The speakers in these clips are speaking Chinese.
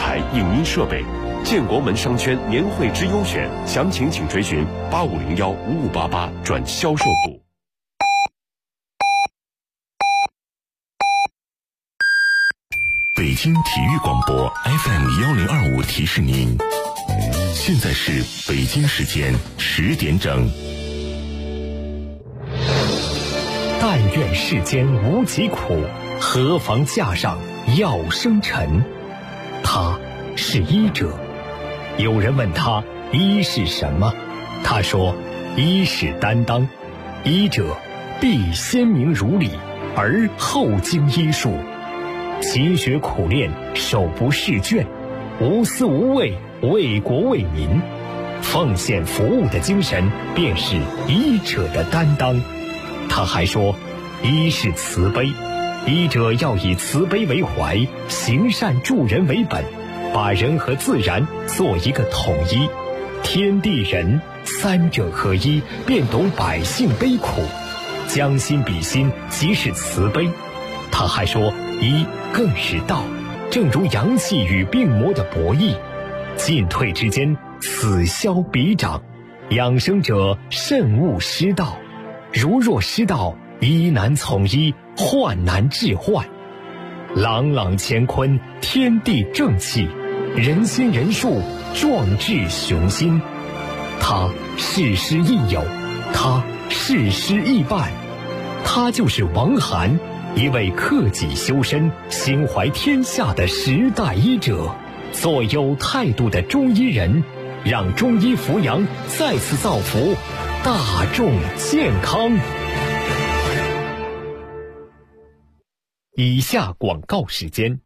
台、影音设备。建国门商圈年会之优选，详情请垂询85015588转销售部。 北京体育广播 FM1025提示您，现在是北京时间10点整。 但愿世间无疾苦，何妨架上药生尘。他是医者。有人问他医是什么，他说医是担当，医者必先明如理，而后经医术，勤学苦练，手不释卷，无私无畏，为国为民，奉献服务的精神便是医者的担当。他还说医是慈悲，医者要以慈悲为怀，行善助人为本，把人和自然做一个统一，天地人三者合一，便懂百姓悲苦，将心比心，即是慈悲。他还说医更是道，正如阳气与病魔的博弈，进退之间，此消彼长，养生者慎勿失道，如若失道，医难从医，患难治患。朗朗乾坤，天地正气，人心人术，壮志雄心。他事师亦友，他事师亦伴，他就是王涵，一位克己修身、心怀天下的时代医者，做有态度的中医人，让中医扶阳再次造福大众健康。以下广告时间。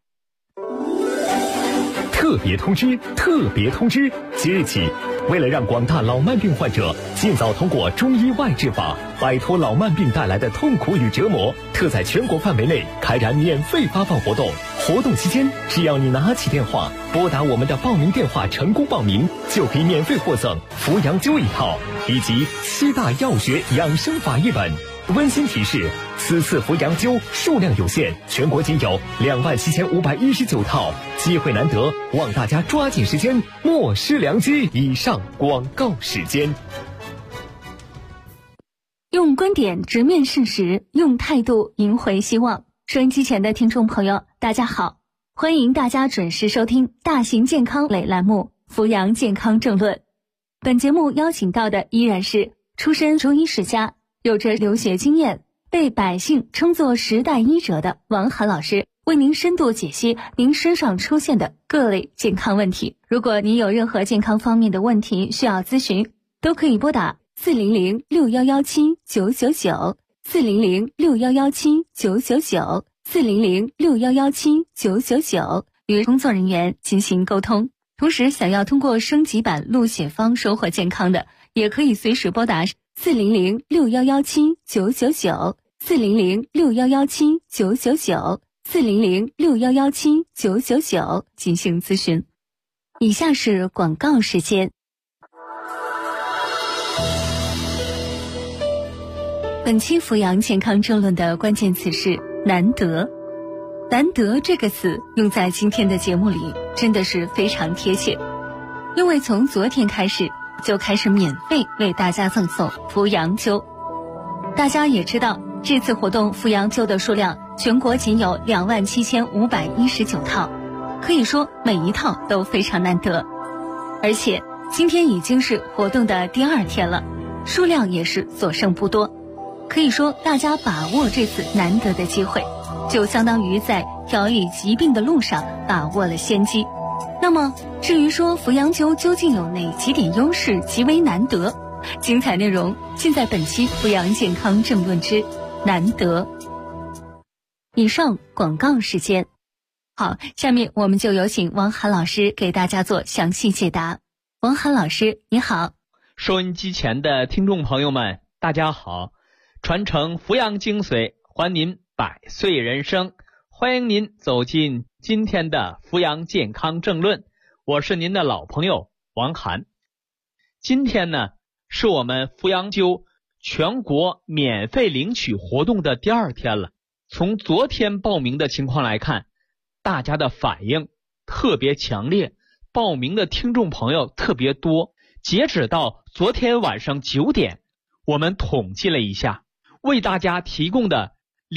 特别通知！特别通知！即日起，为了让广大老慢病患者尽早通过中医外治法，摆脱老慢病带来的痛苦与折磨，特在全国范围内开展免费发放活动。活动期间，只要你拿起电话，拨打我们的报名电话成功报名，就可以免费获赠扶阳灸一套，以及7大药学养生法一本。温馨提示：此次扶阳灸数量有限，全国仅有27519套，机会难得，望大家抓紧时间，莫失良机。以上广告时间。 用观点直面事实，用态度赢回希望。收音机前的听众朋友，大家好，欢迎大家准时收听大型健康类栏目《扶阳健康政论》。本节目邀请到的依然是出身中医世家，有着留学经验，被百姓称作时代医者的王涵老师，为您深度解析您身上出现的各类健康问题。如果您有任何健康方面的问题需要咨询，都可以拨打40061179999 400611799 400611799与工作人员进行沟通。同时，想要通过升级版录写方收获健康的，也可以随时拨打400611799 400611799 400611799进行咨询。以下是广告时间。本期扶阳健康政论的关键词是难得。难得这个词用在今天的节目里真的是非常贴切，因为从昨天开始就开始免费为大家赠送扶阳灸。大家也知道，这次活动扶阳灸的数量全国仅有27519套，可以说每一套都非常难得。而且今天已经是活动的第2天了，数量也是所剩不多。可以说大家把握这次难得的机会，就相当于在调理疾病的路上把握了先机。那么至于说扶阳灸究竟有哪几点优势极为难得，精彩内容尽在本期扶阳健康政论之难得。以上广告时间。好，下面我们就有请王涵老师给大家做详细解答。王涵老师你好。 收音机前的听众朋友们大家好，传承扶阳精髓，还您百岁人生，欢迎您走进今天的扶阳健康政论，我是您的老朋友王涵。今天呢，是我们扶阳灸全国免费领取活动的第2天了。从昨天报名的情况来看，大家的反应特别强烈，报名的听众朋友特别多。截止到昨天晚上9点，我们统计了一下，为大家提供的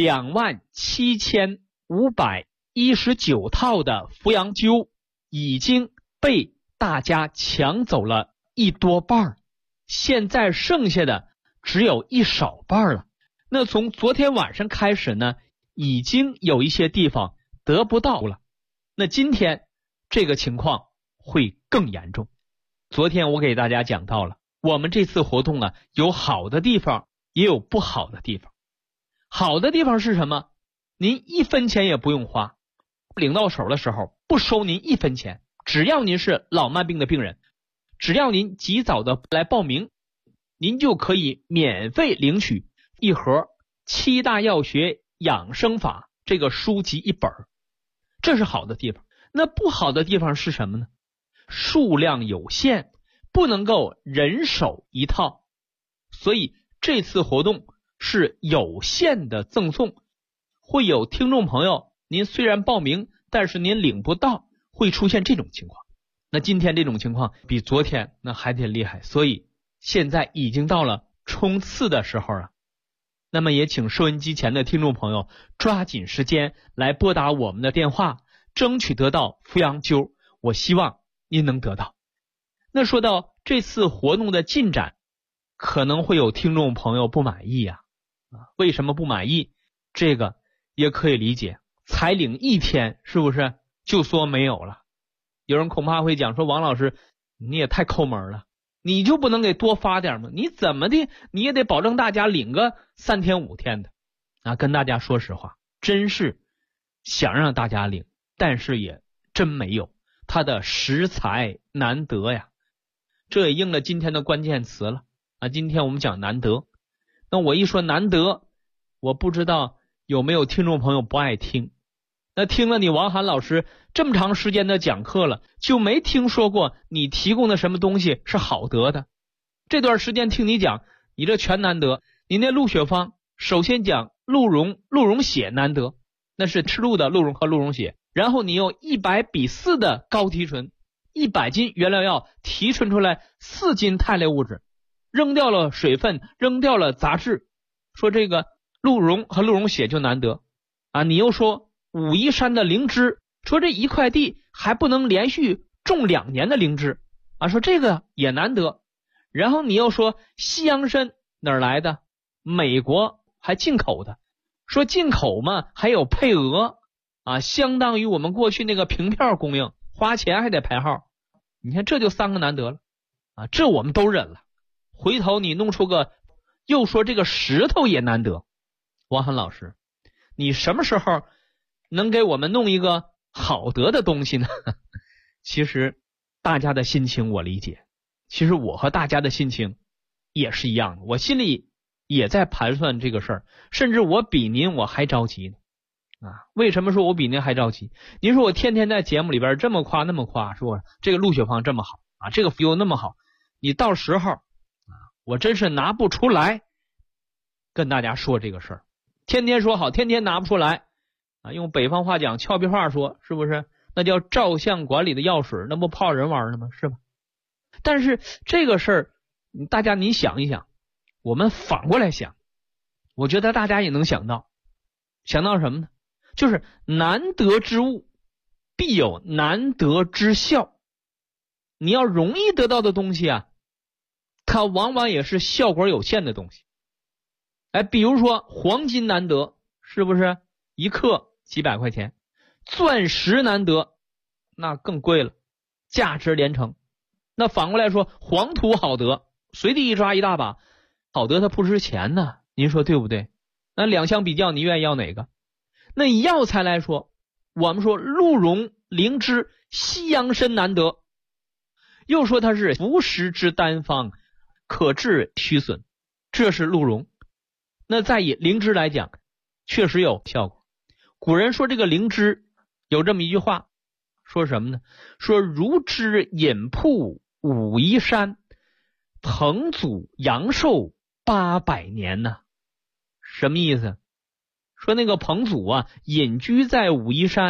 27519套的扶阳灸已经被大家抢走了一多半，现在剩下的只有一少半了。那从昨天晚上开始呢，已经有一些地方得不到了。那今天这个情况会更严重。昨天我给大家讲到了，我们这次活动啊，有好的地方，也有不好的地方。好的地方是什么？您1分钱也不用花，领到手的时候不收您1分钱，只要您是老慢病的病人，只要您及早的来报名，您就可以免费领取一盒7大药学养生法这个书籍1本，这是好的地方。那不好的地方是什么呢？数量有限，不能够人手一套，所以这次活动是有限的赠送。会有听众朋友，您虽然报名，但是您领不到，会出现这种情况。那今天这种情况比昨天那还得厉害，所以现在已经到了冲刺的时候了。那么也请收音机前的听众朋友抓紧时间来拨打我们的电话，争取得到扶阳灸，我希望您能得到。那说到这次活动的进展，可能会有听众朋友不满意啊，为什么不满意？这个也可以理解，才领1天是不是就说没有了？有人恐怕会讲说，王老师你也太抠门了，你就不能给多发点吗？你怎么的你也得保证大家领个3天5天的啊！跟大家说实话，真是想让大家领，但是也真没有，它的食材难得呀。这也应了今天的关键词了啊！今天我们讲难得，那我一说难得，我不知道有没有听众朋友不爱听。那听了你王涵老师这么长时间的讲课了，就没听说过你提供的什么东西是好得的。这段时间听你讲，你这全难得。你那鹿血方首先讲鹿茸血难得，那是吃鹿的鹿茸和鹿茸血，然后你用100:4的高提纯，100斤原料药提纯出来4斤肽类物质，扔掉了水分，扔掉了杂质，说这个鹿茸和鹿茸血就难得啊！你又说武夷山的灵芝，说这一块地还不能连续种2年的灵芝啊，说这个也难得。然后你又说西洋参哪儿来的？美国还进口的，说进口嘛还有配额啊，相当于我们过去那个凭票供应，花钱还得排号。你看这就3个难得了啊，这我们都忍了。回头你弄出个又说这个石头也难得，王涵老师你什么时候能给我们弄一个好得的东西呢？其实大家的心情我理解，其实我和大家的心情也是一样的，我心里也在盘算这个事儿，甚至我比您我还着急呢啊！为什么说我比您还着急？您说我天天在节目里边这么夸那么夸，说这个鹿血方这么好啊，这个服用那么好，你到时候啊，我真是拿不出来跟大家说这个事儿，天天说好，天天拿不出来啊！用北方话讲，俏皮话说，是不是？那叫照相馆里的药水，那不泡人玩呢吗？是吧？但是这个事儿，大家你想一想，我们反过来想，我觉得大家也能想到什么呢？就是难得之物必有难得之效。你要容易得到的东西啊，它往往也是效果有限的东西。哎，比如说黄金难得，是不是1克几百块钱？钻石难得，那更贵了，价值连城。那反过来说，黄土好得，随地一抓一大把，好得它不值钱呢，您说对不对？那2相比较，你愿意要哪个？那以药材来说，我们说鹿茸、灵芝、西洋参难得，又说它是服食之单方，可治虚损，这是鹿茸。那再以灵芝来讲，确实有效果。古人说这个灵芝有这么一句话，说什么呢？说如之隐瀑武夷山，彭祖阳寿800年呢。什么意思？说那个彭祖啊，隐居在武夷山，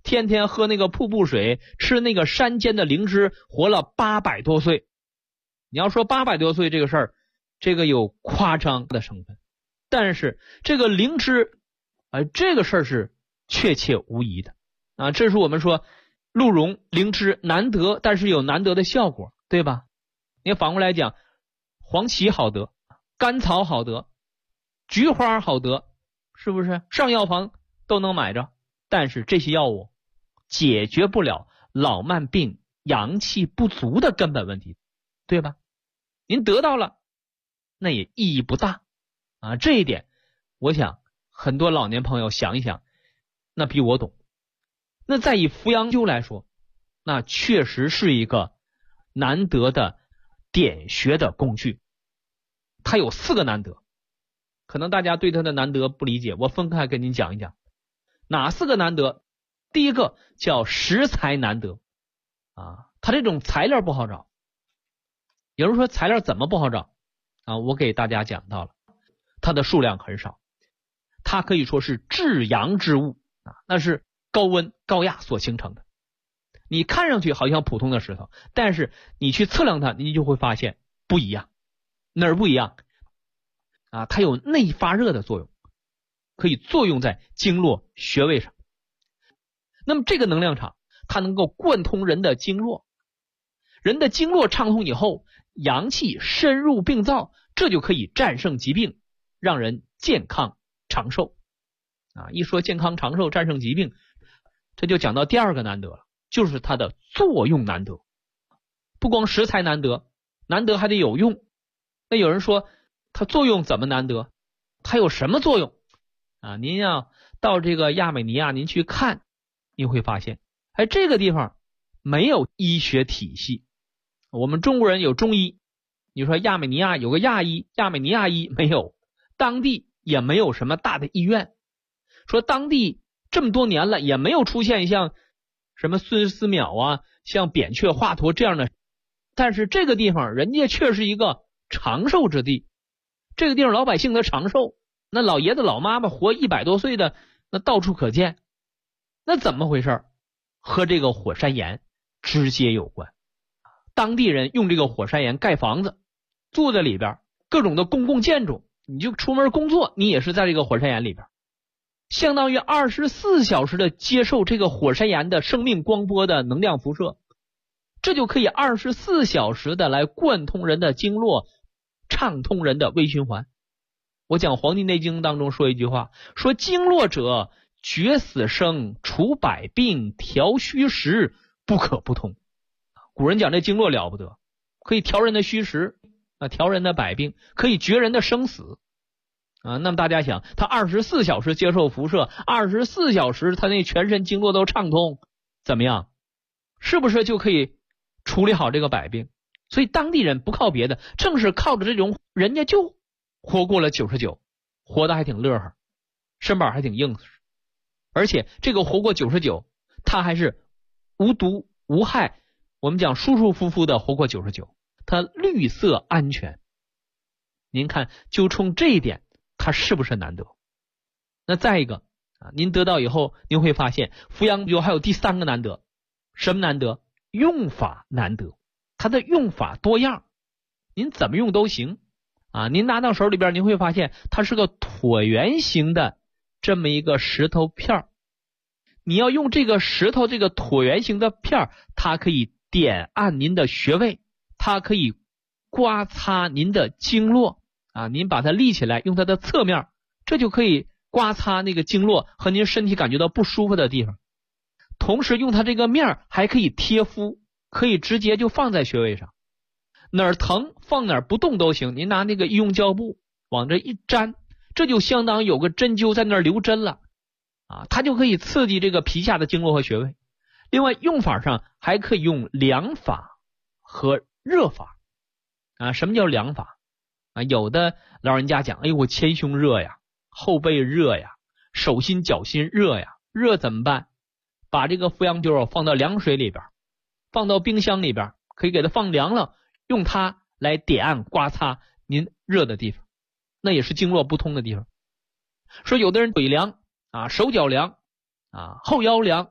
天天喝那个瀑布水，吃那个山间的灵芝，活了800多岁。你要说800多岁这个事儿，这个有夸张的成分，但是这个灵芝这个事儿是确切无疑的啊。这是我们说鹿茸、灵芝难得，但是有难得的效果，对吧？你反过来讲，黄芪好得，甘草好得，菊花好得，是不是？上药房都能买着，但是这些药物解决不了老慢病、阳气不足的根本问题，对吧？您得到了，那也意义不大啊。这一点，我想很多老年朋友想一想，那比我懂。那再以扶阳灸来说，那确实是一个难得的点穴的工具。它有4个难得，可能大家对它的难得不理解，我分开跟您讲一讲。哪4个难得？第一个叫食材难得啊，它这种材料不好找。有人说材料怎么不好找啊？我给大家讲到了，它的数量很少，它可以说是至阳之物啊，那是高温高压所形成的。你看上去好像普通的石头，但是你去测量它，你就会发现不一样。哪儿不一样啊？它有内发热的作用，可以作用在经络穴位上。那么这个能量场，它能够贯通人的经络，人的经络畅通以后，阳气深入病灶，这就可以战胜疾病，让人健康长寿啊！一说健康长寿、战胜疾病，这就讲到第2个难得了，就是它的作用难得。不光食材难得，难得还得有用。那有人说它作用怎么难得？它有什么作用啊？您要到这个亚美尼亚您去看，你会发现这个地方没有医学体系。我们中国人有中医，你说亚美尼亚有个亚医，亚美尼亚医没有，当地也没有什么大的医院。说当地这么多年了也没有出现像什么孙思邈啊，像扁鹊、华佗这样的，但是这个地方人家却是一个长寿之地，这个地方老百姓的长寿，那老爷子老妈妈活100多岁的那到处可见。那怎么回事？和这个火山岩直接有关。当地人用这个火山岩盖房子，住在里边，各种的公共建筑，你就出门工作，你也是在这个火山岩里边，相当于24小时的接受这个火山岩的生命光波的能量辐射，这就可以24小时的来贯通人的经络，畅通人的微循环。我讲《黄帝内经》当中说一句话，说经络者决死生，除百病，调虚实，不可不通。古人讲这经络了不得，可以调人的虚实啊，调人的百病，可以决人的生死啊。那么大家想，他24小时接受辐射，24小时他那全身经络都畅通，怎么样？是不是就可以处理好这个百病？所以当地人不靠别的，正是靠着这种，人家就活过了99，活得还挺乐呵，身板还挺硬实，而且这个活过99，他还是无毒无害。我们讲舒舒服服的活过99，它绿色安全。您看，就冲这一点，它是不是难得？那再一个啊，您得到以后，您会发现扶阳灸还有第3个难得。什么难得？用法难得。它的用法多样，您怎么用都行啊。您拿到手里边，您会发现它是个椭圆形的这么一个石头片，你要用这个石头这个椭圆形的片，它可以点按您的穴位，它可以刮擦您的经络啊。您把它立起来，用它的侧面，这就可以刮擦那个经络和您身体感觉到不舒服的地方。同时用它这个面还可以贴敷，可以直接就放在穴位上，哪儿疼放哪儿不动都行。您拿那个医用胶布往这一粘，这就相当于有个针灸在那儿留针了啊，它就可以刺激这个皮下的经络和穴位。另外用法上还可以用凉法和热法啊。什么叫凉法啊？有的老人家讲，哎呦我前胸热呀，后背热呀，手心脚心热呀，热怎么办？把这个扶阳灸放到凉水里边，放到冰箱里边，可以给它放凉了，用它来点按刮擦您热的地方，那也是经络不通的地方。说有的人腿凉啊，手脚凉啊，后腰凉，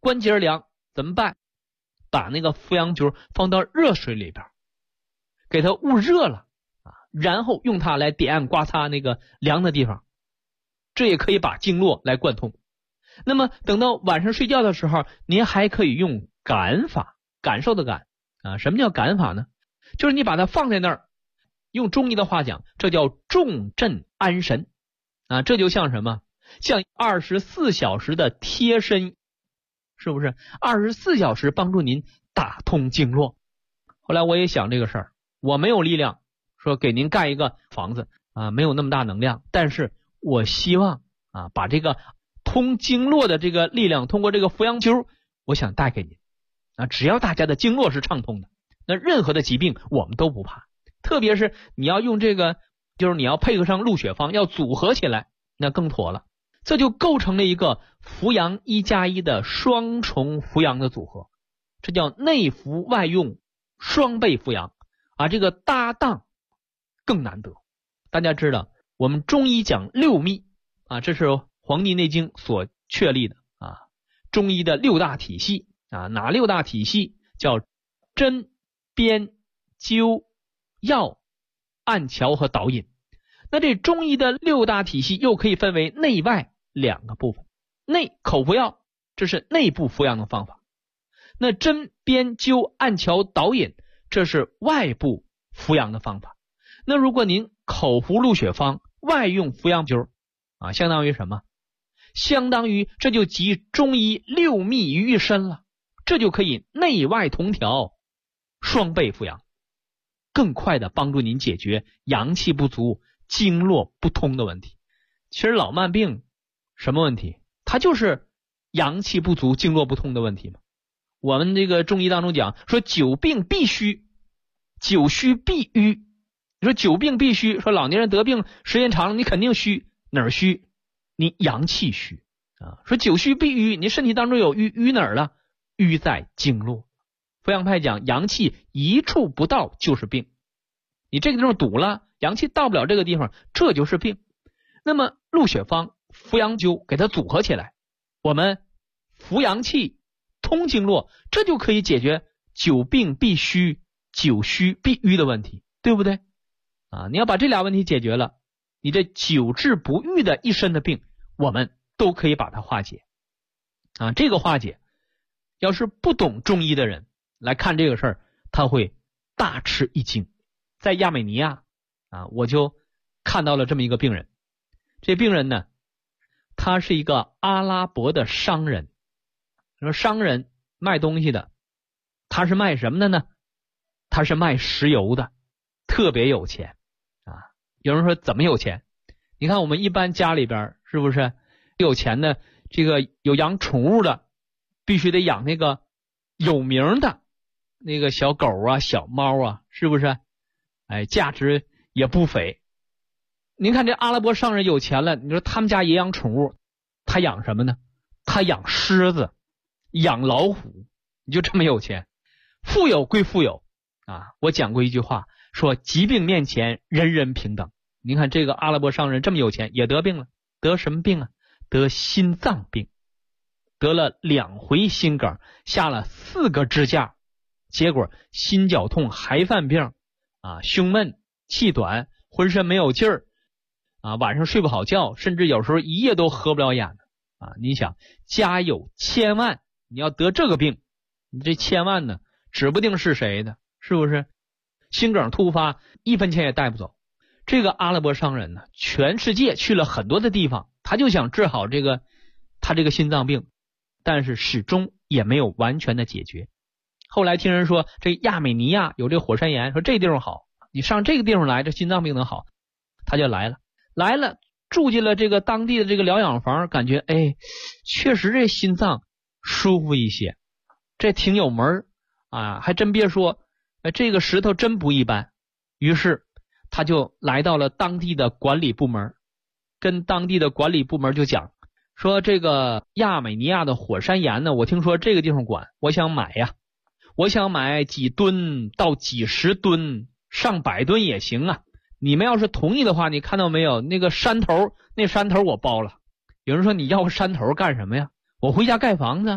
关节凉，怎么办？把那个扶阳灸放到热水里边，给它捂热了然后用它来点按刮擦那个凉的地方，这也可以把经络来贯通。那么等到晚上睡觉的时候，您还可以用感法，感受的感什么叫感法呢？就是你把它放在那儿，用中医的话讲，这叫重镇安神这就像什么？像24小时的贴身，是不是24小时帮助您打通经络？后来我也想这个事儿，我没有力量说给您盖一个房子没有那么大能量，但是我希望把这个通经络的这个力量通过这个扶阳灸我想带给您只要大家的经络是畅通的，那任何的疾病我们都不怕。特别是你要用这个，就是你要配合上鹿血方，要组合起来，那更妥了。这就构成了一个扶阳1+1的双重扶阳的组合，这叫内服外用双倍扶阳这个搭档更难得。大家知道我们中医讲六秘这是《黄帝内经》所确立的中医的6大体系哪6大体系？叫针、砭、灸、药、按跷和导引。那这中医的6大体系又可以分为内外2个部分。内口服药，这是内部服养的方法；那针、砭、灸、按跷、导引，这是外部服养的方法。那如果您口服鹿血方，外用扶阳灸相当于什么？相当于这就集中医6秘于一身了，这就可以内外同调，双倍扶阳，更快的帮助您解决阳气不足、经络不通的问题。其实老慢病什么问题？它就是阳气不足、经络不通的问题嘛。我们这个中医当中讲说久病必虚，久虚必瘀。你说久病必虚，说老年人得病时间长了，你肯定虚。哪儿虚？你阳气虚说久虚必瘀，你身体当中有瘀，瘀哪儿了？瘀在经络。扶阳派讲阳气一处不到就是病，你这个地方堵了，阳气到不了这个地方，这就是病。那么鹿血方、扶阳灸给它组合起来，我们扶阳气、通经络，这就可以解决久病必虚、久虚必瘀的问题，对不对你要把这俩问题解决了，你这久治不愈的一身的病，我们都可以把它化解这个化解，要是不懂中医的人来看这个事儿，他会大吃一惊。在亚美尼亚我就看到了这么一个病人。这病人呢，他是一个阿拉伯的商人。说商人卖东西的，他是卖什么的呢？他是卖石油的，特别有钱有人说怎么有钱？你看我们一般家里边是不是有钱的，这个有养宠物的必须得养那个有名的那个小狗小猫是不是价值也不菲。您看这阿拉伯商人有钱了，你说他们家也养宠物，他养什么呢？他养狮子，养老虎，你就这么有钱。富有归富有我讲过一句话，说疾病面前人人平等。您看这个阿拉伯商人这么有钱，也得病了。得什么病得心脏病，得了2回心梗，下了4个支架，结果心绞痛、还犯病胸闷、气短，浑身没有劲儿晚上睡不好觉，甚至有时候一夜都合不了眼的你想家有千万，你要得这个病，你这千万呢指不定是谁的，是不是？心梗突发，1分钱也带不走。这个阿拉伯商人呢，全世界去了很多的地方，他就想治好他这个心脏病，但是始终也没有完全的解决。后来听人说这亚美尼亚有这火山岩，说这地方好，你上这个地方来，这心脏病能好，他就来了住进了这个当地的这个疗养房，感觉确实这心脏舒服一些，这挺有门还真别说这个石头真不一般。于是他就来到了当地的管理部门，跟当地的管理部门就讲说，这个亚美尼亚的火山岩呢，我听说这个地方管，我想买我想买几吨到几十吨、上百吨也行你们要是同意的话，你看到没有，那个山头我包了。有人说你要个山头干什么呀？我回家盖房子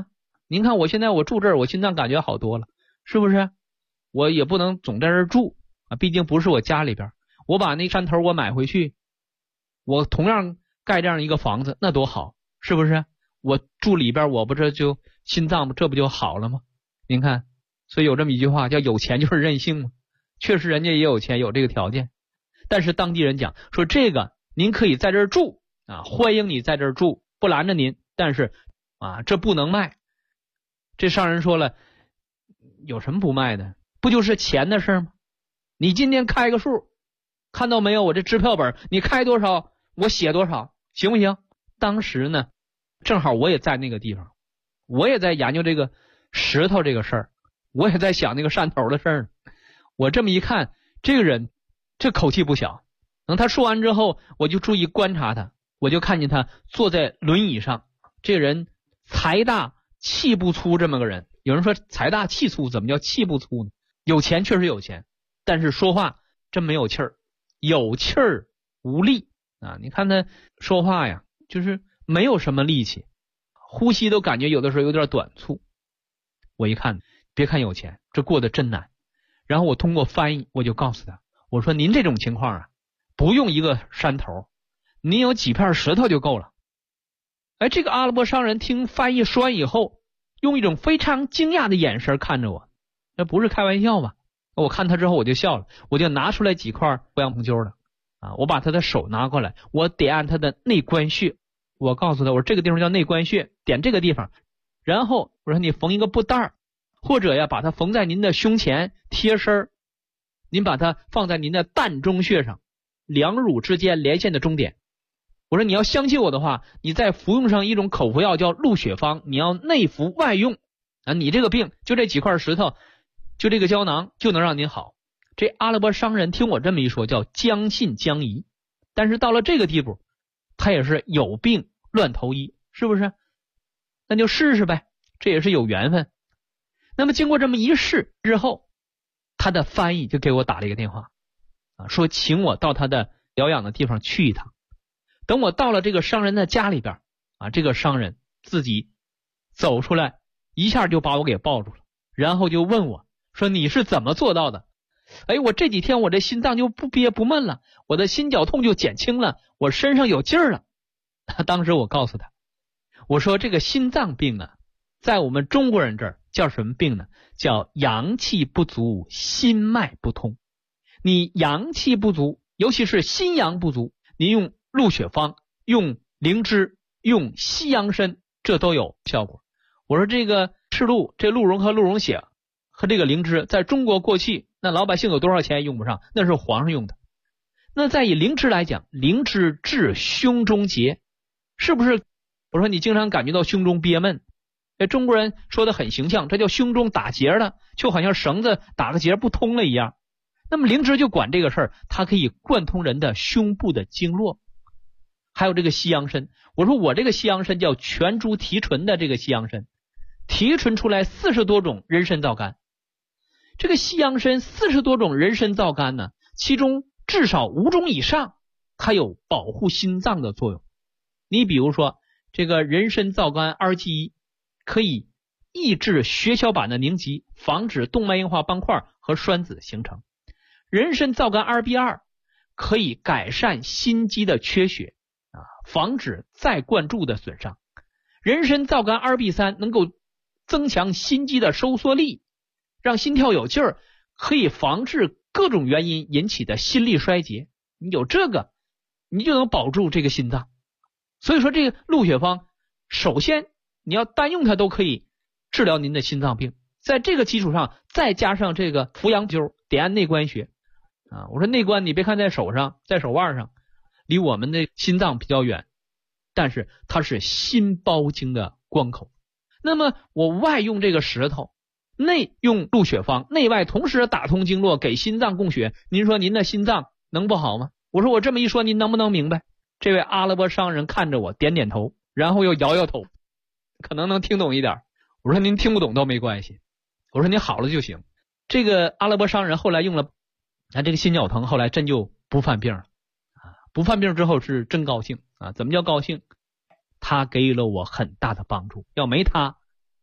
您看我现在我住这儿，我心脏感觉好多了，是不是？我也不能总在这儿住啊，毕竟不是我家里边，我把那山头我买回去，我同样盖这样一个房子，那多好，是不是？我住里边，我不这就心脏这不就好了吗？您看，所以有这么一句话叫有钱就是任性嘛，确实人家也有钱，有这个条件，但是当地人讲说这个您可以在这儿住啊，欢迎你在这儿住，不拦着您，但是啊这不能卖。这商人说了，有什么不卖的？不就是钱的事吗？你今天开个数，看到没有？我这支票本你开多少我写多少，行不行？当时呢正好我也在那个地方，我也在研究这个石头这个事儿，我也在想那个汕头的事儿。我这么一看，这个人这口气不小。等他说完之后，我就注意观察他，我就看见他坐在轮椅上，这个人财大气不粗这么个人。有人说财大气粗，怎么叫气不粗呢？有钱确实有钱，但是说话真没有气儿，有气儿无力啊！你看他说话呀，就是没有什么力气，呼吸都感觉有的时候有点短促。我一看，别看有钱，这过得真难。然后我通过翻译，我就告诉他，我说您这种情况啊，不用一个山头，您有几片石头就够了。哎，这个阿拉伯商人听翻译说完以后，用一种非常惊讶的眼神看着我，这不是开玩笑吧？我看他之后我就笑了，我就拿出来几块鄱阳punk灸的啊，我把他的手拿过来，我点按他的内关穴，我告诉他，我说这个地方叫内关穴，点这个地方，然后我说你缝一个布袋，或者呀把它缝在您的胸前贴身，您把它放在您的膻中穴上，两乳之间连线的中点。我说你要相信我的话，你再服用上一种口服药叫鹿血方，你要内服外用啊，你这个病就这几块石头，就这个胶囊就能让您好。这阿拉伯商人听我这么一说，叫将信将疑，但是到了这个地步，他也是有病乱投医，是不是？那就试试呗，这也是有缘分。那么经过这么一试之后，他的翻译就给我打了一个电话啊，说请我到他的疗养的地方去一趟。等我到了这个商人的家里边啊，这个商人自己走出来，一下就把我给抱住了，然后就问我说你是怎么做到的？哎，我这几天我这心脏就不憋不闷了，我的心绞痛就减轻了，我身上有劲儿了。当时我告诉他，我说这个心脏病啊，在我们中国人这儿叫什么病呢？叫阳气不足，心脉不通。你阳气不足，尤其是心阳不足，你用鹿血方，用灵芝，用西洋参，这都有效果。我说这个赤鹿，这鹿茸和鹿茸血和这个灵芝，在中国过去那老百姓有多少钱用不上，那是皇上用的。那再以灵芝来讲，灵芝治胸中结，是不是？我说你经常感觉到胸中憋闷，这中国人说的很形象，这叫胸中打结了，就好像绳子打个结不通了一样。那么灵芝就管这个事儿，它可以贯通人的胸部的经络。还有这个西洋参，我说我这个西洋参叫全株提纯的这个西洋参，提纯出来40多种人参皂苷。这个西洋参40多种人参皂苷呢，其中至少5种以上它有保护心脏的作用。你比如说这个人参皂苷 2G1 可以抑制血小板的凝集，防止动脉硬化斑块和栓子形成。人参皂苷 2B2 可以改善心肌的缺血啊，防止再灌注的损伤。人参皂苷 2B3 能够增强心肌的收缩力，让心跳有劲儿，可以防治各种原因引起的心力衰竭。你有这个，你就能保住这个心脏。所以说这个鹿血方，首先你要单用它都可以治疗您的心脏病，在这个基础上再加上这个扶阳灸，点按内关穴啊。我说内关你别看在手上，在手腕上，离我们的心脏比较远，但是它是心包经的关口。那么我外用这个石头，内用鹿血方，内外同时打通经络，给心脏供血，您说您的心脏能不好吗？我说我这么一说，您能不能明白？这位阿拉伯商人看着我点点头，然后又摇摇头，可能能听懂一点。我说您听不懂都没关系，我说您好了就行。这个阿拉伯商人后来用了这个心绞疼，后来真就不犯病了啊！不犯病之后是真高兴啊！怎么叫高兴？他给予了我很大的帮助，要没他，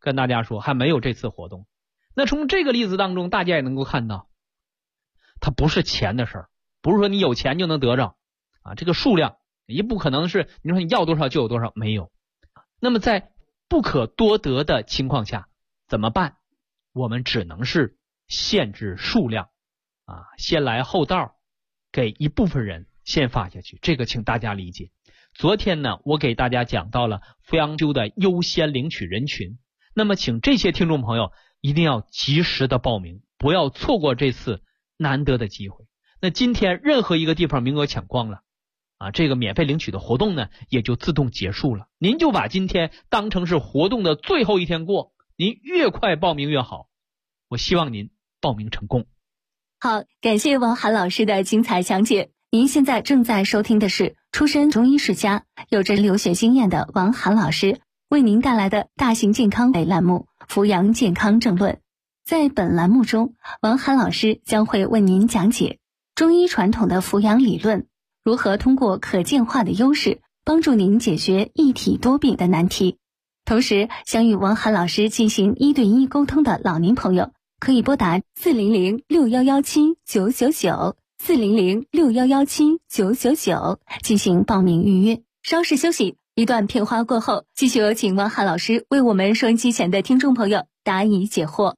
跟大家说还没有这次活动。那从这个例子当中，大家也能够看到，它不是钱的事儿，不是说你有钱就能得着啊，这个数量也不可能是你说你要多少就有多少，没有。那么在不可多得的情况下怎么办？我们只能是限制数量啊，先来后到，给一部分人先发下去，这个请大家理解。昨天呢，我给大家讲到了扶阳灸的优先领取人群，那么请这些听众朋友一定要及时的报名，不要错过这次难得的机会。那今天任何一个地方名额抢光了啊，这个免费领取的活动呢也就自动结束了。您就把今天当成是活动的最后一天过，您越快报名越好。我希望您报名成功。 好，感谢王涵老师的精彩讲解。您现在正在收听的是出身中医世家、有着留学经验的王涵老师为您带来的大型健康类栏目《扶阳健康政论》。在本栏目中，王涵老师将会为您讲解中医传统的扶阳理论，如何通过可见化的优势帮助您解决一体多病的难题。同时，想与王涵老师进行1对1沟通的老年朋友，可以拨打400-6117-999 400-6117-999进行报名预约。稍事休息，一段片花过后，继续有请王涵老师为我们收音机前的听众朋友答疑解惑。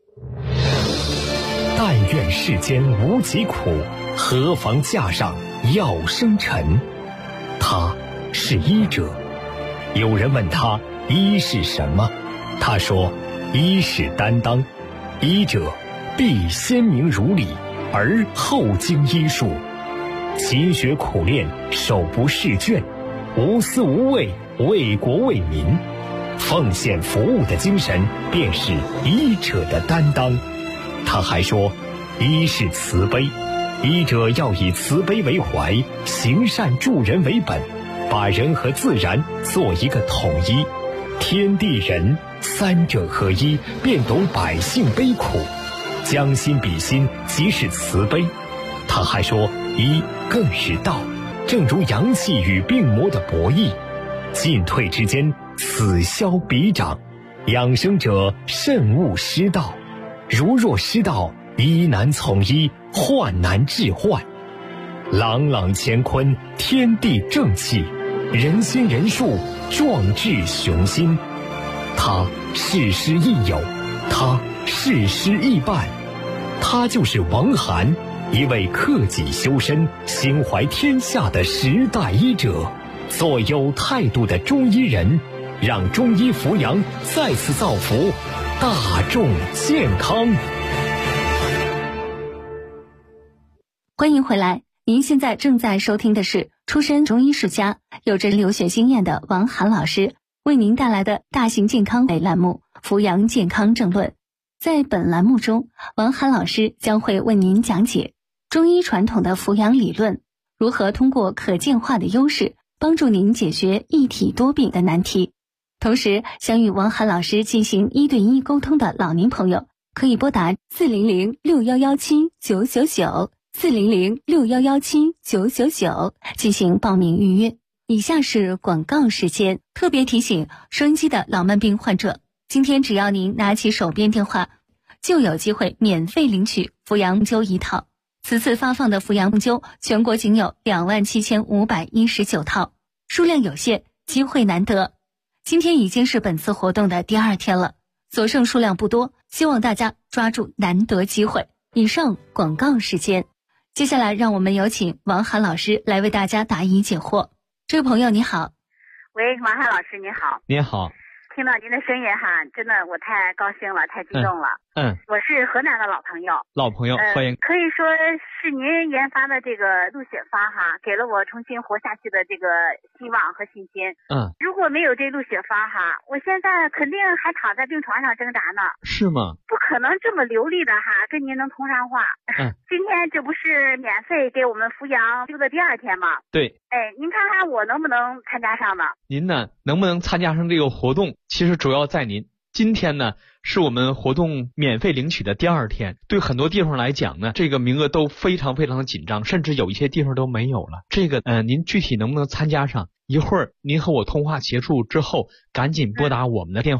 但愿世间无疾苦，何妨架上药生尘。他是医者。有人问他医是什么，他说医是担当，医者必先明如理，而后经医术，勤学苦练，手不释卷，无私无畏，为国为民，奉献服务的精神便是医者的担当。他还说医是慈悲，医者要以慈悲为怀，行善助人为本，把人和自然做一个统一，天地人三者合一，便懂百姓悲苦，将心比心，即是慈悲。他还说医更是道，正如阳气与病魔的博弈，进退之间，此消彼长，养生者慎勿失道，如若失道，医难从医，患难治患。朗朗乾坤，天地正气，人心人术，壮志雄心。他事师亦友，他事师亦伴，他就是王涵，一位克己修身、心怀天下的时代医者，做有态度的中医人，让中医扶阳再次造福大众健康。 欢迎回来，您现在正在收听的是出身中医世家、有着留学经验的王涵老师为您带来的大型健康类栏目《扶阳健康政论》。在本栏目中，王涵老师将会为您讲解中医传统的扶阳理论，如何通过可见化的优势帮助您解决一体多病的难题。同时，想与王涵老师进行1对1沟通的老年朋友，可以拨打400-6117-999 400-6117-999进行报名预约。以下是广告时间，特别提醒收音机的老慢病患者，今天只要您拿起手边电话，就有机会免费领取扶阳灸1套。此次发放的扶阳灸全国仅有27519套，数量有限，机会难得。今天已经是本次活动的第2天了，所剩数量不多，希望大家抓住难得机会。以上广告时间，接下来让我们有请王涵老师来为大家答疑解惑。这位朋友你好。 喂，王涵老师你好。 您好。 听到您的声音哈，真的我太高兴了，太激动了。我是河南的老朋友。 老朋友，欢迎。 可以说是您研发的这个鹿血发哈，给了我重新活下去的这个希望和信心。如果没有这鹿血发哈，我现在肯定还躺在病床上挣扎呢。 是吗？ 不可能这么流利的哈，跟您能通上话。今天这不是免费给我们扶阳灸的第2天吗？ 对。 您看看我能不能参加上呢？ 您呢，能不能参加上这个活动？其实主要在您。今天呢，是我们活动免费领取的第2天，对很多地方来讲呢，这个名额都非常非常的紧张，甚至有一些地方都没有了。这个您具体能不能参加上？一会儿您和我通话结束之后，赶紧拨打我们的电话。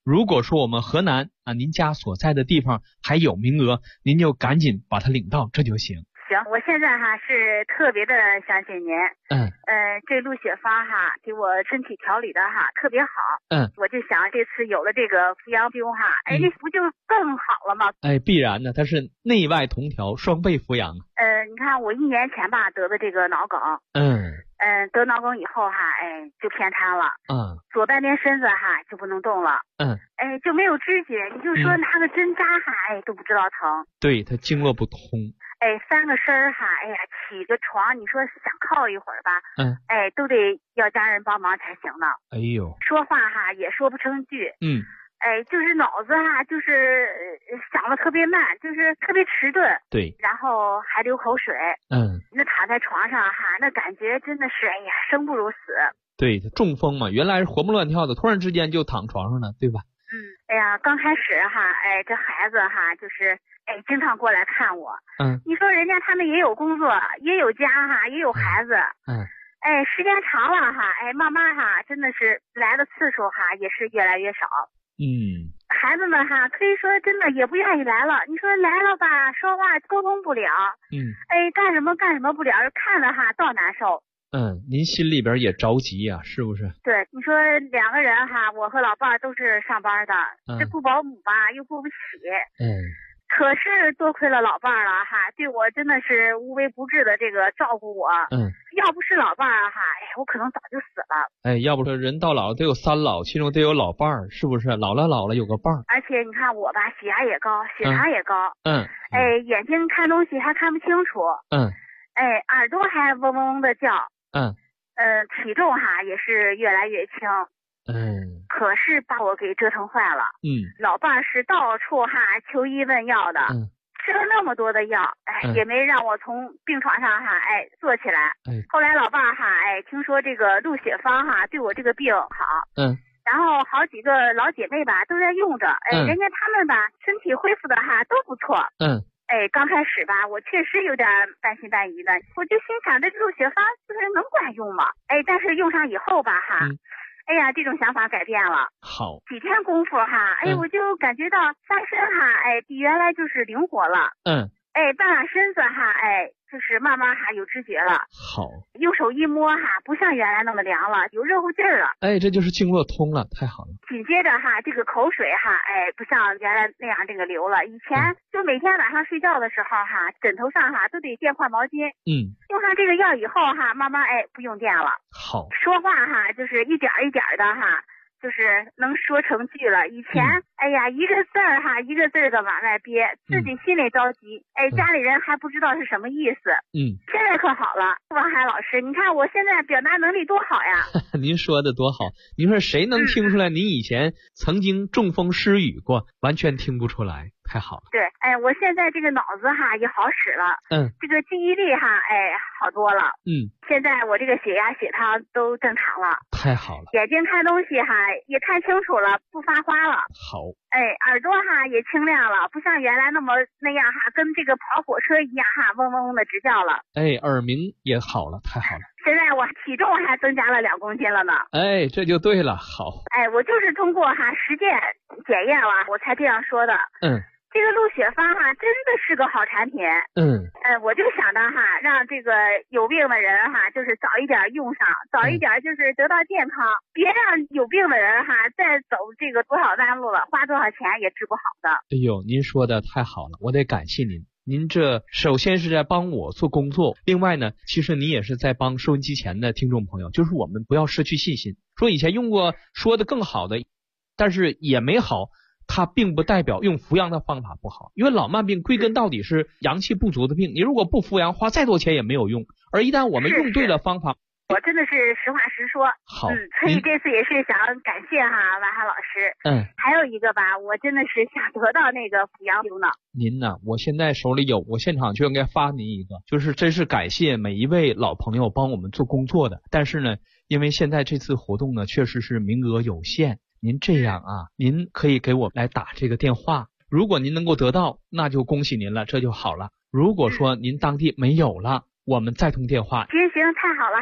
如果说我们河南啊，您家所在的地方还有名额，您就赶紧把它领到，这就行。 行，我现在是特别的相信您。这鹿血方给我身体调理的特别好。我就想这次有了这个扶阳灸这不就更好了吗？ 必然的，它是内外同调，双倍扶阳。 你看我1年前得的这个脑梗。得脑梗以后就偏瘫了。左半边身子就不能动了。就没有知觉，你就说拿个针扎都不知道疼。对，它经络不通。翻个身起个床，你说想靠一会儿吧，都得要家人帮忙才行呢。说话也说不成句。就是脑子就是想的特别慢，就是特别迟钝。对，然后还流口水。那躺在床上那感觉真的是生不如死。对，中风嘛，原来是活蹦乱跳的，突然之间就躺床上了，对吧？刚开始这孩子就是经常过来看我。你说人家他们也有工作，也有家也有孩子。时间长了慢慢真的是来的次数也是越来越少。孩子们可以说真的也不愿意来了。你说来了吧，说话沟通不了。干什么不了，看着倒难受。您心里边也着急呀，是不是？对，你说2个人我和老伴儿都是上班的，这雇保姆吧又雇不起。可是多亏了老伴儿了对我真的是无微不至的这个照顾我。要不是老伴儿我可能早就死了。要不说人到老得有3老，其中得有老伴儿，是不是？老了有个伴儿。而且你看我吧，血压也高，血糖也高。眼睛看东西还看不清楚。耳朵还嗡嗡的叫。体重也是越来越轻。可是把我给折腾坏了。老伴儿是到处求医问药的。吃了那么多的药，也没让我从病床上坐起来。后来老伴儿听说这个鹿血方对我这个病好。然后好几个老姐妹吧都在用着。人家他们吧身体恢复的都不错。刚开始吧我确实有点半信半疑的，我就心想这鹿血方就是能管用吗？但是用上以后吧这种想法改变了。好，几天功夫我就感觉到翻身比原来就是灵活了。半拉身子就是慢慢有知觉了。好，用手一摸不像原来那么凉了，有热乎劲儿了。这就是经络通了，太好了。紧接着这个口水不像原来那样这个流了。以前就每天晚上睡觉的时候枕头上都得垫块毛巾。用上这个药以后慢慢不用垫了。好，说话就是一点一点的就是能说成句了。以前一个字儿一个字儿的往外憋，自己心里着急，家里人还不知道是什么意思。现在可好了，王海老师，你看我现在表达能力多好呀。您说的多好，您说谁能听出来您以前曾经中风失语过？完全听不出来，太好了。对，我现在这个脑子也好使了。这个记忆力好多了。现在我这个血压血糖都正常了。太好了。眼睛看东西也看清楚了，不发花了。好。耳朵也清亮了，不像原来那样跟这个跑火车一样嗡嗡嗡的直叫了。耳鸣也好了，太好了。现在我体重还增加了2公斤了呢。这就对了。好。我就是通过实践检验了，我才这样说的。这个鹿血方真的是个好产品。我就想着让这个有病的人就是早一点用上，早一点就是得到健康，别让有病的人再走这个多少弯路了，花多少钱也治不好的。您说的太好了，我得感谢您。您这首先是在帮我做工作，另外呢，其实你也是在帮收音机前的听众朋友，就是我们不要失去信心。说以前用过说的更好的，但是也没好，它并不代表用扶阳的方法不好，因为老慢病归根到底是阳气不足的病，你如果不扶阳，花再多钱也没有用。而一旦我们用对了方法，我真的是实话实说。好，所以这次也是想感谢王海老师。还有一个吧，我真的是想得到那个扶阳灸呢。您呢？我现在手里有，我现场就应该发您一个。就是真是感谢每一位老朋友帮我们做工作的，但是呢，因为现在这次活动呢确实是名额有限。您这样您可以给我来打这个电话，如果您能够得到，那就恭喜您了，这就好了。如果说您当地没有了，我们再通电话。行，太好了。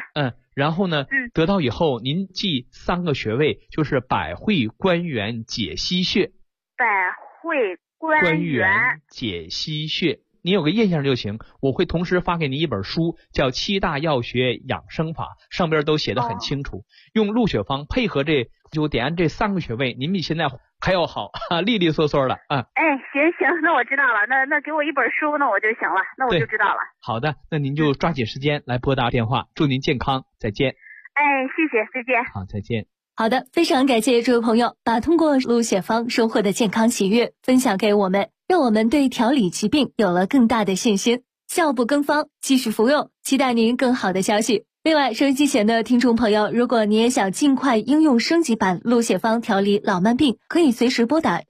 然后呢，得到以后您记3个穴位，就是百会关元解析穴。 百会关元解析穴，你有个印象就行。我会同时发给你一本书，叫《7大药学养生法》，上边都写得很清楚。用鹿血方配合就点这3个穴位，您比现在还要好，利利索索的啊。 行，那我知道了。那给我一本书，那我就行了，那我就知道了。 好的，那您就抓紧时间来拨打电话，祝您健康，再见。 谢谢，再见。 好，再见。 好的，非常感谢这位朋友把通过鹿血方收获的健康喜悦分享给我们，让我们对调理疾病有了更大的信心。效不更方，继续服用，期待您更好的消息。另外，收音机前的听众朋友，如果你也想尽快应用升级版鹿血方调理老慢病，可以随时拨打